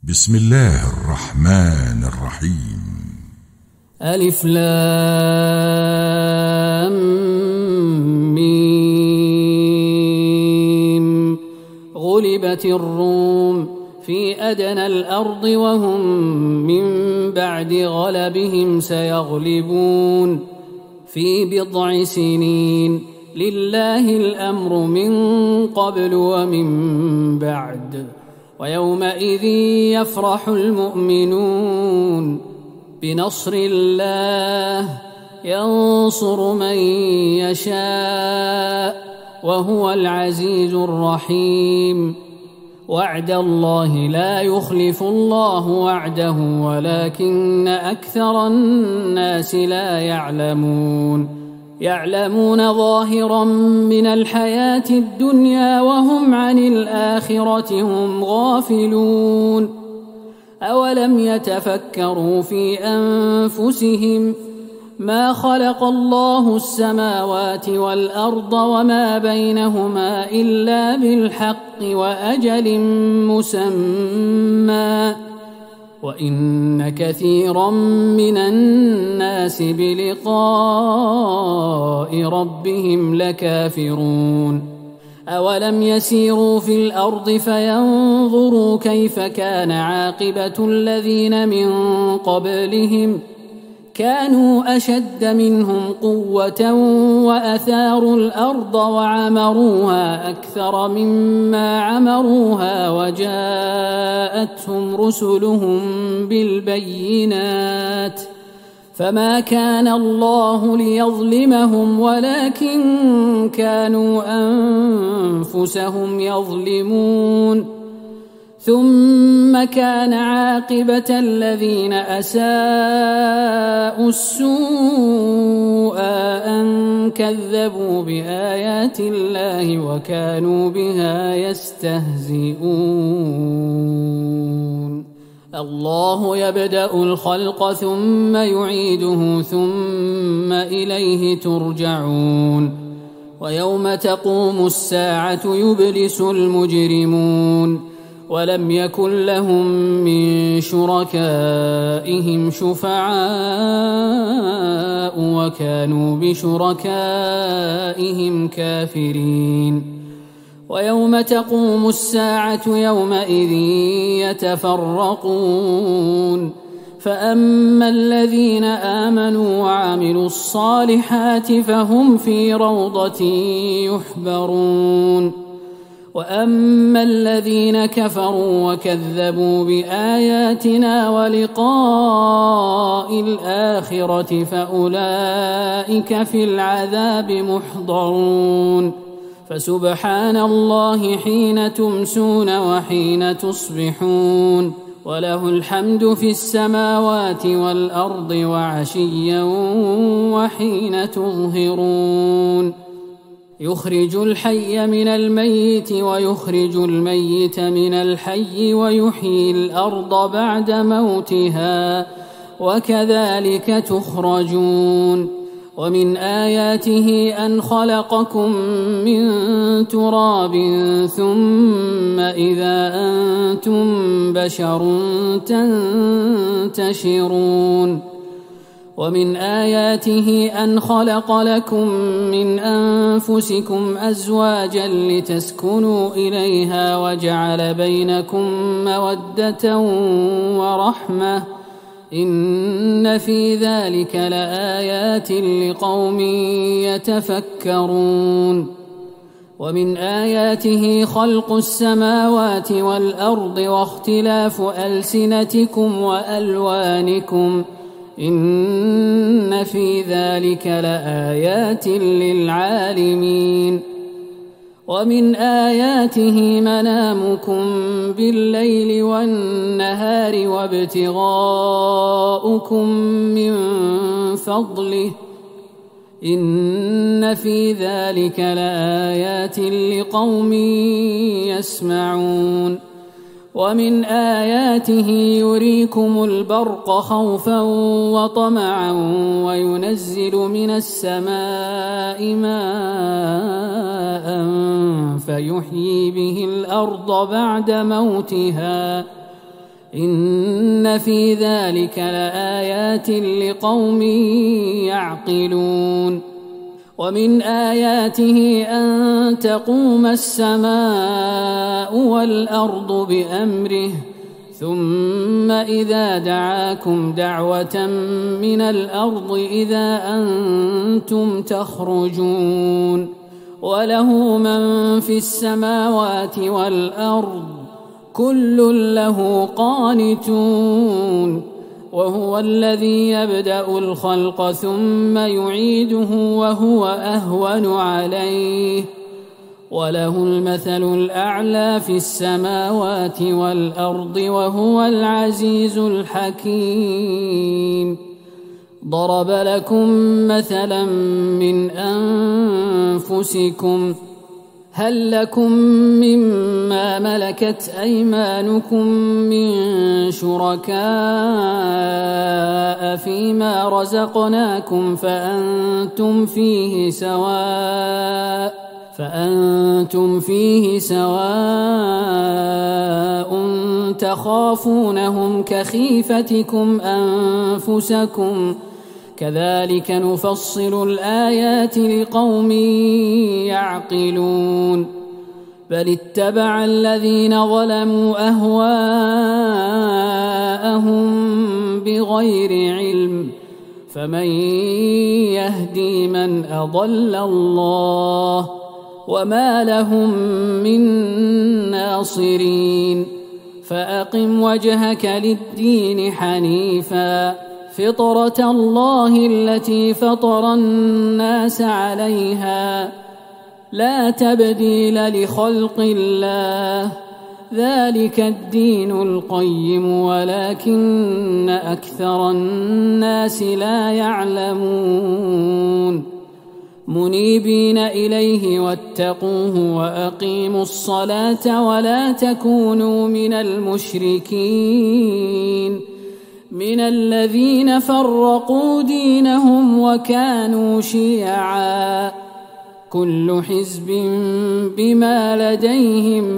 بسم الله الرحمن الرحيم. ألف لام ميم. غلبت الروم في أدنى الأرض وهم من بعد غلبهم سيغلبون في بضع سنين. لله الأمر من قبل ومن بعد، ويومئذ يفرح المؤمنون بنصر الله ينصر من يشاء وهو العزيز الرحيم. وعد الله لا يخلف الله وعده ولكن أكثر الناس لا يعلمون ظاهرا من الحياة الدنيا وهم عن الآخرة هم غافلون. أولم يتفكروا في أنفسهم ما خلق الله السماوات والأرض وما بينهما إلا بالحق وأجل مسمى، وإن كثيرا من الناس بلقاء ربهم لكافرون. أولم يسيروا في الأرض فينظروا كيف كان عاقبة الذين من قبلهم كانوا أشد منهم قوة وأثاروا الأرض وعمروها أكثر مما عمروها وجاءتهم رسلهم بالبينات، فما كان الله ليظلمهم ولكن كانوا أنفسهم يظلمون. ثم كان عاقبة الذين أساءوا السوء أن كذبوا بآيات الله وكانوا بها يستهزئون. الله يبدأ الخلق ثم يعيده ثم إليه ترجعون. ويوم تقوم الساعة يبلس المجرمون ولم يكن لهم من شركائهم شفعاء وكانوا بشركائهم كافرين. ويوم تقوم الساعة يومئذ يتفرقون، فأما الذين آمنوا وعملوا الصالحات فهم في روضة يحبرون، وأما الذين كفروا وكذبوا بآياتنا ولقاء الآخرة فأولئك في العذاب محضرون. فسبحان الله حين تمسون وحين تصبحون، وله الحمد في السماوات والأرض وعشيا وحين تظهرون. يخرج الحي من الميت ويخرج الميت من الحي ويحيي الأرض بعد موتها وكذلك تخرجون. ومن آياته أن خلقكم من تراب ثم إذا أنتم بشر تنتشرون. ومن آياته أن خلق لكم من أنفسكم أزواجا لتسكنوا إليها وجعل بينكم مودة ورحمة، إن في ذلك لآيات لقوم يتفكرون. ومن آياته خلق السماوات والأرض واختلاف ألسنتكم وألوانكم، إن في ذلك لآيات للعالمين. ومن آياته منامكم بالليل والنهار وابتغاؤكم من فضله، إن في ذلك لآيات لقوم يسمعون. ومن آياته يريكم البرق خوفا وطمعا وينزل من السماء ماء فيحيي به الأرض بعد موتها إن في ذلك لآيات لقوم يعقلون ومن آياته أن تقوم السماء والأرض بأمره ثم إذا دعاكم دعوة من الأرض إذا أنتم تخرجون وله من في السماوات والأرض كل له قانتون وهو الذي يبدأ الخلق ثم يعيده وهو أهون عليه وله المثل الأعلى في السماوات والأرض وهو العزيز الحكيم ضرب لكم مثلا من أنفسكم هل لكم مما ملكت أيمانكم من شركاء فيما رزقناكم فأنتم فيه سواء تخافونهم كخيفتكم أنفسكم كذلك نفصل الآيات لقوم يعقلون بل اتبع الذين ظلموا أهواءهم بغير علم فمن يهدي من أضل الله وما لهم من ناصرين فأقم وجهك للدين حنيفا فطرة الله التي فطر الناس عليها لا تبديل لخلق الله ذلك الدين القيم ولكن أكثر الناس لا يعلمون منيبين إليه واتقوه وأقيموا الصلاة ولا تكونوا من المشركين من الذين فرقوا دينهم وكانوا شيعا كل حزب بما لديهم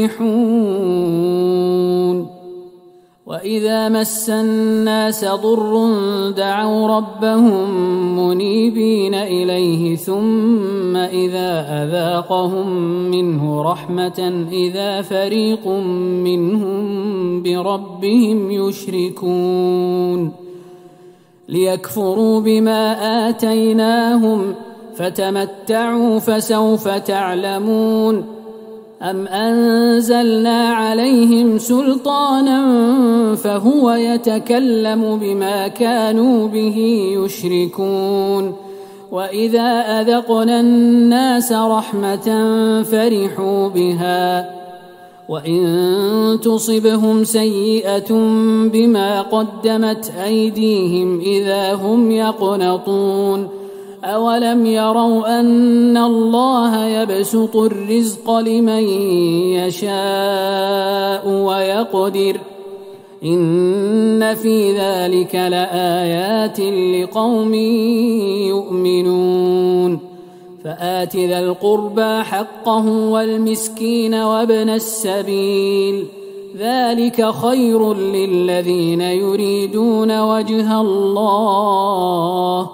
فرحون وإذا مس الناس ضر دعوا ربهم منيبين إليه ثم إذا أذاقهم منه رحمة إذا فريق منهم بربهم يشركون ليكفروا بما آتيناهم فتمتعوا فسوف تعلمون أم أنزلنا عليهم سلطانا فهو يتكلم بما كانوا به يشركون وإذا أذقنا الناس رحمة فرحوا بها وإن تصبهم سيئة بما قدمت أيديهم إذا هم يقنطون أولم يروا أن الله يبسط الرزق لمن يشاء ويقدر إن في ذلك لآيات لقوم يؤمنون فآت ذا القربى حقه والمسكين وابن السبيل ذلك خير للذين يريدون وجه الله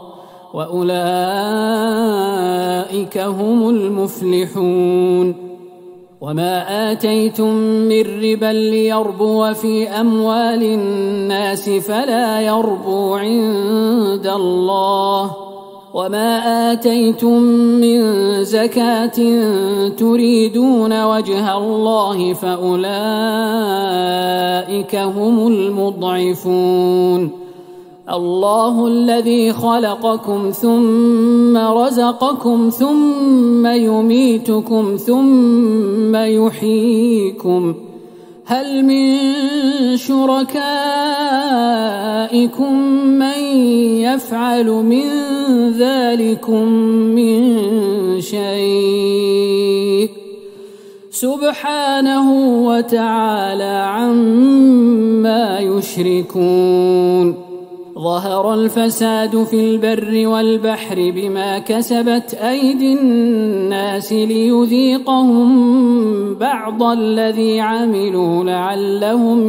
وأولئك هم المفلحون وما آتيتم من ربا ليربو في أموال الناس فلا يربو عند الله وما آتيتم من زكاة تريدون وجه الله فأولئك هم المضعفون الله الذي خلقكم ثم رزقكم ثم يميتكم ثم يحييكم هل من شركائكم من يفعل من ذلكم من شيء سبحانه وتعالى عما يشركون ظهر الفساد في البر والبحر بما كسبت أيدي الناس ليذيقهم بعض الذي عملوا لعلهم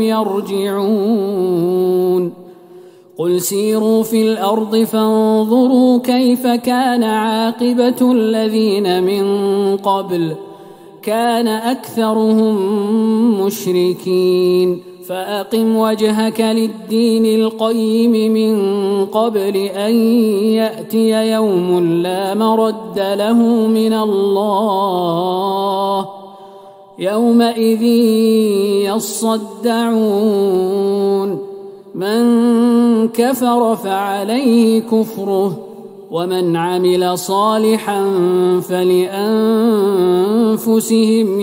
يرجعون قل سيروا في الأرض فانظروا كيف كان عاقبة الذين من قبل كان أكثرهم مشركين فأقم وجهك للدين القيم من قبل أن يأتي يوم لا مرد له من الله يومئذ يصدعون من كفر فعليه كفره ومن عمل صالحا فلأنفسهم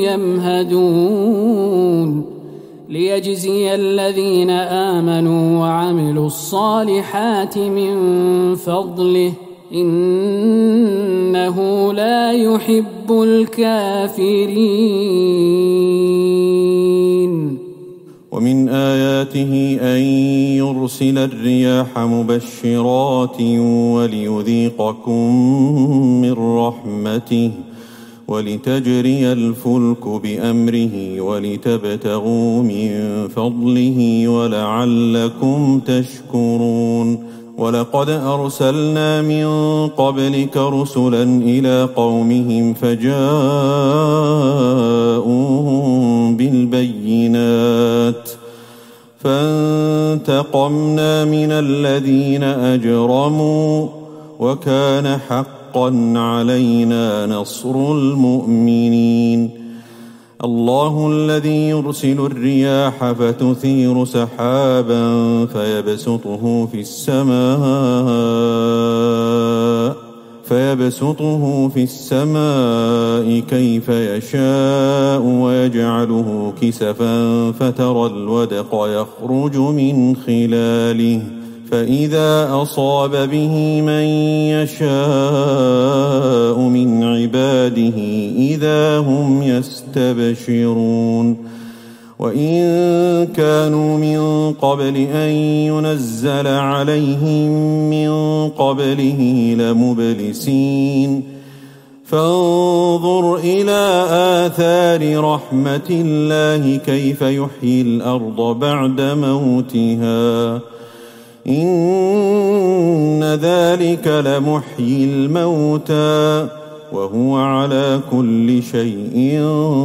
يمهدون ليجزي الذين آمنوا وعملوا الصالحات من فضله إنه لا يحب الكافرين. ومن آياته أن يرسل الرياح مبشرات وليذيقكم من رحمته ولتجري الفلك بأمره ولتبتغوا من فضله ولعلكم تشكرون. ولقد أرسلنا من قبلك رسلا إلى قومهم فجاءوهم بالبينات فانتقمنا من الذين أجرموا وكان حقا علينا نصر المؤمنين. الله الذي يرسل الرياح فتثير سحابا فيبسطه في السماء كيف يشاء ويجعله كسفا فترى الودق يخرج من خلاله فإذا أصاب به من يشاء من عباده إذا هم يستبشرون. وإن كانوا من قبل أن ينزل عليهم من قبله لمبلسين فانظر إلى آثار رحمة الله كيف يحيي الأرض بعد موتها إن ذلك لمحيي الموتى وهو على كل شيء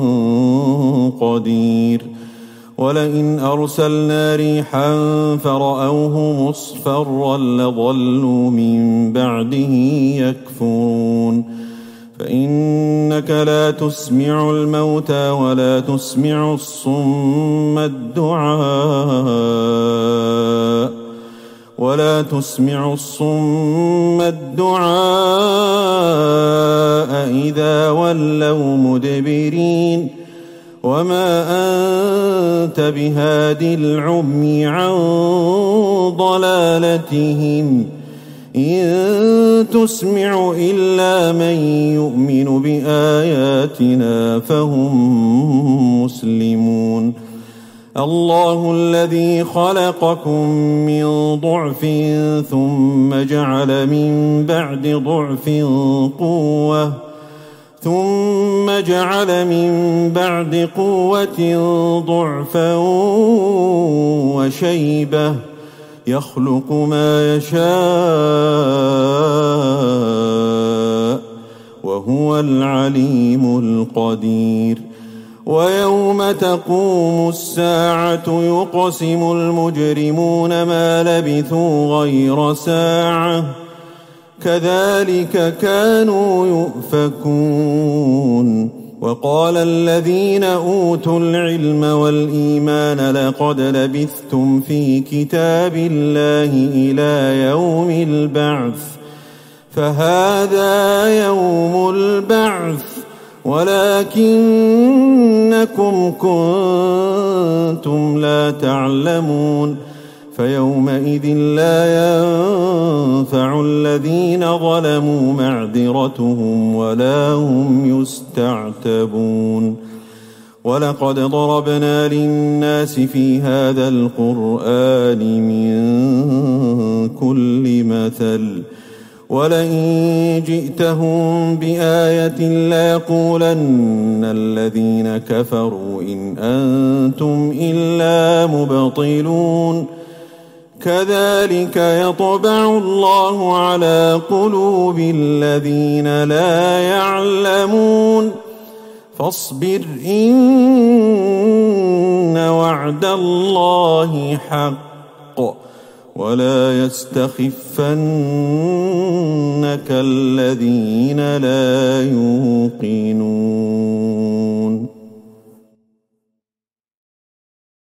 قدير. ولئن أرسلنا ريحا فرأوه مصفرا لظلوا من بعده يكفرون. فإنك لا تسمع الموتى ولا تسمع الصم الدعاء إذا ولوا مدبرين وما أنت بهاد العمي عن ضلالتهم إن تسمع إلا من يؤمن بآياتنا فهم مسلمون. الله الذي خلقكم من ضعف ثم جعل من بعد ضعف قوة ضعفا وشيبة يخلق ما يشاء وهو العليم القدير. ويوم تقوم الساعة يقسم المجرمون ما لبثوا غير ساعة كذلك كانوا يؤفكون. وقال الذين أوتوا العلم والإيمان لقد لبثتم في كتاب الله إلى يوم البعث فهذا يوم البعث ولكنكم كنتم لا تعلمون. فيومئذ لا ينفع الذين ظلموا معذرتهم ولا هم يستعتبون. ولقد ضربنا للناس في هذا القرآن من كل مثل ولئن جئتهم بآية ليقولن الذين كفروا إن أنتم إلا مبطلون كذلك يطبع الله على قلوب الذين لا يعلمون فاصبر إن وعد الله حق ولا يستخفنك الذين لا يوقنون